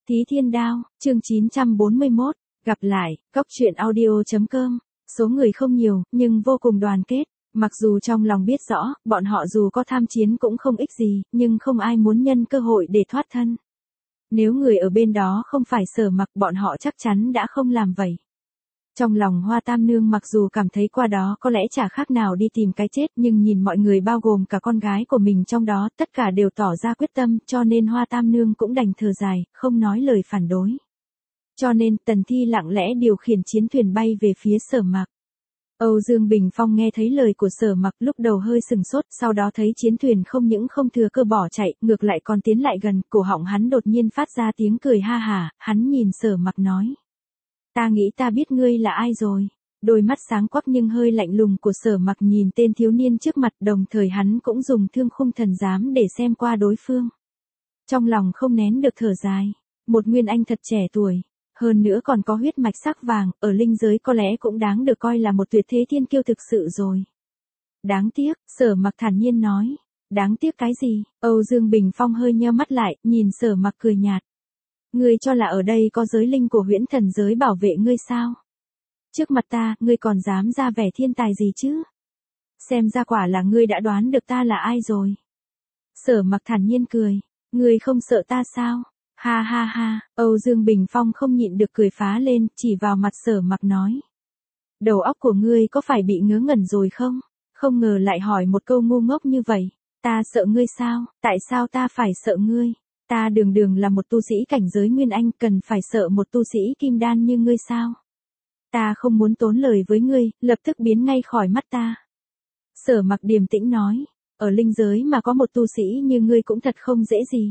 Thí Thiên Đao, chương 941, gặp lại, cóc truyện audio.com, số người không nhiều, nhưng vô cùng đoàn kết, mặc dù trong lòng biết rõ, bọn họ dù có tham chiến cũng không ích gì, nhưng không ai muốn nhân cơ hội để thoát thân. Nếu người ở bên đó không phải Sở Mặc, bọn họ chắc chắn đã không làm vậy. Trong lòng Hoa Tam Nương mặc dù cảm thấy qua đó có lẽ chả khác nào đi tìm cái chết, nhưng nhìn mọi người bao gồm cả con gái của mình trong đó, tất cả đều tỏ ra quyết tâm, cho nên Hoa Tam Nương cũng đành thở dài, không nói lời phản đối. Cho nên Tần Thi lặng lẽ điều khiển chiến thuyền bay về phía Sở Mặc. Âu Dương Bình Phong nghe thấy lời của Sở Mặc lúc đầu hơi sừng sốt, sau đó thấy chiến thuyền không những không thừa cơ bỏ chạy, ngược lại còn tiến lại gần, cổ họng hắn đột nhiên phát ra tiếng cười ha hả, hắn nhìn Sở Mặc nói. Ta nghĩ ta biết ngươi là ai rồi. Đôi mắt sáng quắc nhưng hơi lạnh lùng của Sở Mặc nhìn tên thiếu niên trước mặt, đồng thời hắn cũng dùng thương khung thần giám để xem qua đối phương. Trong lòng không nén được thở dài. Một nguyên anh thật trẻ tuổi. Hơn nữa còn có huyết mạch sắc vàng, ở linh giới có lẽ cũng đáng được coi là một tuyệt thế thiên kiêu thực sự rồi. Đáng tiếc, Sở Mặc thản nhiên nói. Đáng tiếc cái gì? Âu Dương Bình Phong hơi nheo mắt lại, nhìn Sở Mặc cười nhạt. Ngươi cho là ở đây có giới linh của huyễn thần giới bảo vệ ngươi sao? Trước mặt ta, ngươi còn dám ra vẻ thiên tài gì chứ? Xem ra quả là ngươi đã đoán được ta là ai rồi. Sở Mặc thản nhiên cười. Ngươi không sợ ta sao? Ha ha ha, Âu Dương Bình Phong không nhịn được cười phá lên, chỉ vào mặt Sở Mặc nói. Đầu óc của ngươi có phải bị ngớ ngẩn rồi không? Không ngờ lại hỏi một câu ngu ngốc như vậy. Ta sợ ngươi sao? Tại sao ta phải sợ ngươi? Ta đường đường là một tu sĩ cảnh giới Nguyên Anh, cần phải sợ một tu sĩ Kim Đan như ngươi sao? Ta không muốn tốn lời với ngươi, lập tức biến ngay khỏi mắt ta. Sở Mặc điềm tĩnh nói, ở linh giới mà có một tu sĩ như ngươi cũng thật không dễ gì.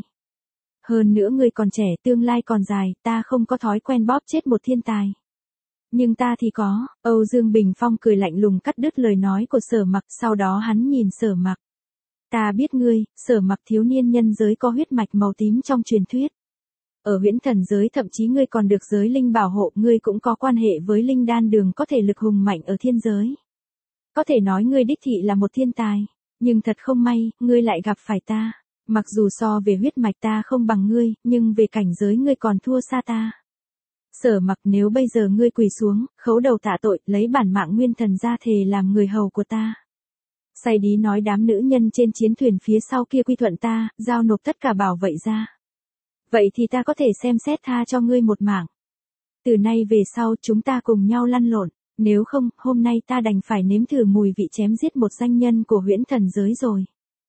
Hơn nữa ngươi còn trẻ, tương lai còn dài, ta không có thói quen bóp chết một thiên tài. Nhưng ta thì có. Âu Dương Bình Phong cười lạnh lùng cắt đứt lời nói của Sở Mặc, sau đó hắn nhìn Sở Mặc. Ta biết ngươi, Sở Mặc, thiếu niên nhân giới có huyết mạch màu tím trong truyền thuyết. Ở huyễn thần giới thậm chí ngươi còn được giới linh bảo hộ, ngươi cũng có quan hệ với linh đan đường có thể lực hùng mạnh ở thiên giới. Có thể nói ngươi đích thị là một thiên tài, nhưng thật không may, ngươi lại gặp phải ta. Mặc dù so về huyết mạch ta không bằng ngươi, nhưng về cảnh giới ngươi còn thua xa ta. Sở Mặc, nếu bây giờ ngươi quỳ xuống, khấu đầu tạ tội, lấy bản mạng nguyên thần ra thề làm người hầu của ta. Say đi nói đám nữ nhân trên chiến thuyền phía sau kia quy thuận ta, giao nộp tất cả bảo vệ ra. Vậy thì ta có thể xem xét tha cho ngươi một mạng. Từ nay về sau chúng ta cùng nhau lăn lộn, nếu không, hôm nay ta đành phải nếm thử mùi vị chém giết một danh nhân của huyễn thần giới rồi.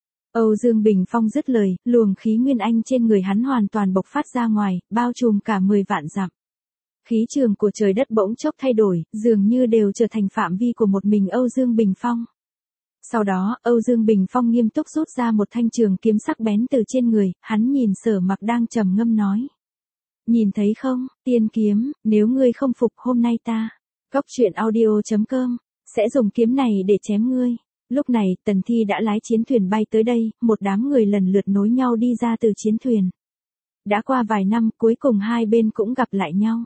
Âu Dương Bình Phong dứt lời, luồng khí Nguyên Anh trên người hắn hoàn toàn bộc phát ra ngoài, bao trùm cả 10 vạn dặm. Khí trường của trời đất bỗng chốc thay đổi, dường như đều trở thành phạm vi của một mình Âu Dương Bình Phong. Sau đó, Âu Dương Bình Phong nghiêm túc rút ra một thanh trường kiếm sắc bén từ trên người, hắn nhìn Sở Mặc đang trầm ngâm nói. Nhìn thấy không, tiên kiếm, nếu ngươi không phục hôm nay ta, cóc truyện audio.com, sẽ dùng kiếm này để chém ngươi. Lúc này, Tần Thi đã lái chiến thuyền bay tới đây, một đám người lần lượt nối nhau đi ra từ chiến thuyền. Đã qua vài năm, cuối cùng hai bên cũng gặp lại nhau.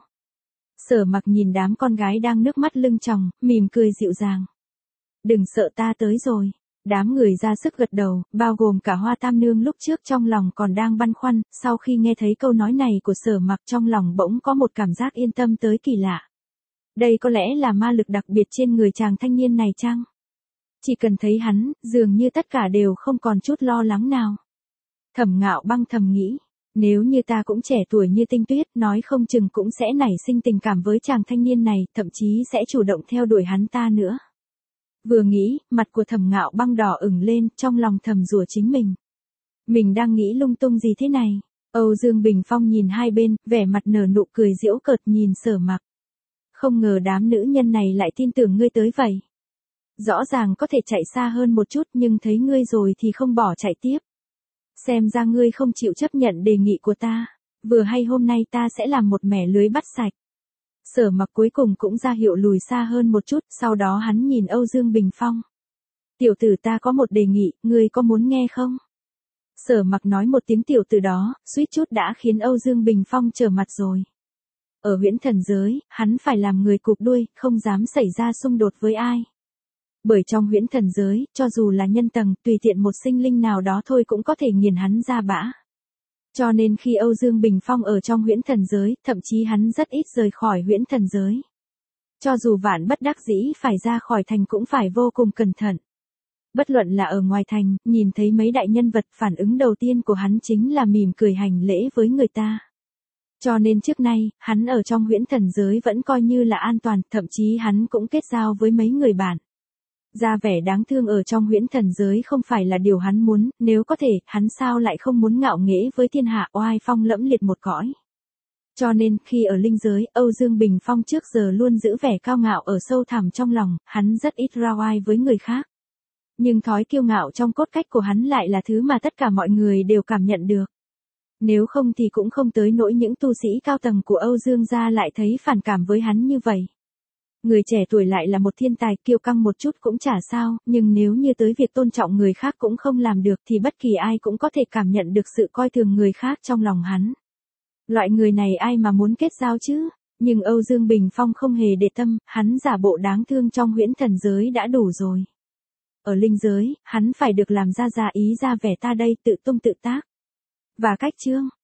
Sở Mặc nhìn đám con gái đang nước mắt lưng tròng, mỉm cười dịu dàng. Đừng sợ, ta tới rồi. Đám người ra sức gật đầu, bao gồm cả Hoa Tam Nương lúc trước trong lòng còn đang băn khoăn, sau khi nghe thấy câu nói này của Sở Mặc trong lòng bỗng có một cảm giác yên tâm tới kỳ lạ. Đây có lẽ là ma lực đặc biệt trên người chàng thanh niên này chăng? Chỉ cần thấy hắn, dường như tất cả đều không còn chút lo lắng nào. Thẩm Ngạo Băng thầm nghĩ, nếu như ta cũng trẻ tuổi như Tinh Tuyết, nói không chừng cũng sẽ nảy sinh tình cảm với chàng thanh niên này, thậm chí sẽ chủ động theo đuổi hắn ta nữa. Vừa nghĩ, mặt của Thẩm Ngạo Băng đỏ ửng lên, trong lòng thầm rủa chính mình. Mình đang nghĩ lung tung gì thế này? Âu Dương Bình Phong nhìn hai bên, vẻ mặt nở nụ cười giễu cợt nhìn Sở Mặc. Không ngờ đám nữ nhân này lại tin tưởng ngươi tới vậy. Rõ ràng có thể chạy xa hơn một chút nhưng thấy ngươi rồi thì không bỏ chạy tiếp. Xem ra ngươi không chịu chấp nhận đề nghị của ta. Vừa hay hôm nay ta sẽ làm một mẻ lưới bắt sạch. Sở Mặc cuối cùng cũng ra hiệu lùi xa hơn một chút, sau đó hắn nhìn Âu Dương Bình Phong. Tiểu tử, ta có một đề nghị, ngươi có muốn nghe không? Sở Mặc nói một tiếng tiểu tử đó, suýt chút đã khiến Âu Dương Bình Phong trở mặt rồi. Ở huyễn thần giới, hắn phải làm người cụp đuôi, không dám xảy ra xung đột với ai. Bởi trong huyễn thần giới, cho dù là nhân tầng, tùy tiện một sinh linh nào đó thôi cũng có thể nghiền hắn ra bã. Cho nên khi Âu Dương Bình Phong ở trong huyễn thần giới, thậm chí hắn rất ít rời khỏi huyễn thần giới. Cho dù vạn bất đắc dĩ phải ra khỏi thành cũng phải vô cùng cẩn thận. Bất luận là ở ngoài thành, nhìn thấy mấy đại nhân vật, phản ứng đầu tiên của hắn chính là mỉm cười hành lễ với người ta. Cho nên trước nay, hắn ở trong huyễn thần giới vẫn coi như là an toàn, thậm chí hắn cũng kết giao với mấy người bạn. Ra vẻ đáng thương ở trong huyễn thần giới không phải là điều hắn muốn, nếu có thể, hắn sao lại không muốn ngạo nghễ với thiên hạ oai phong lẫm liệt một cõi. Cho nên, khi ở linh giới, Âu Dương Bình Phong trước giờ luôn giữ vẻ cao ngạo ở sâu thẳm trong lòng, hắn rất ít ra oai với người khác. Nhưng thói kiêu ngạo trong cốt cách của hắn lại là thứ mà tất cả mọi người đều cảm nhận được. Nếu không thì cũng không tới nỗi những tu sĩ cao tầng của Âu Dương gia lại thấy phản cảm với hắn như vậy. Người trẻ tuổi lại là một thiên tài, kiêu căng một chút cũng chả sao, nhưng nếu như tới việc tôn trọng người khác cũng không làm được thì bất kỳ ai cũng có thể cảm nhận được sự coi thường người khác trong lòng hắn. Loại người này ai mà muốn kết giao chứ? Nhưng Âu Dương Bình Phong không hề để tâm, hắn giả bộ đáng thương trong huyễn thần giới đã đủ rồi. Ở linh giới, hắn phải được làm ra ý ra vẻ ta đây tự tung tự tác. Và cách chương